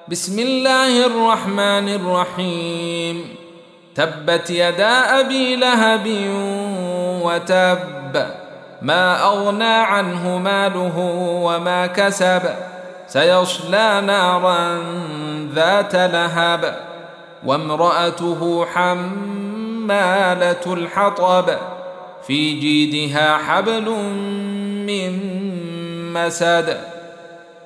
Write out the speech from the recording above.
بسم الله الرحمن الرحيم. تبت يدا أبي لهب وتب، ما أغنى عنه ماله وما كسب، سيصلى نارا ذات لهب، وامرأته حمالة الحطب، في جيدها حبل من مسد.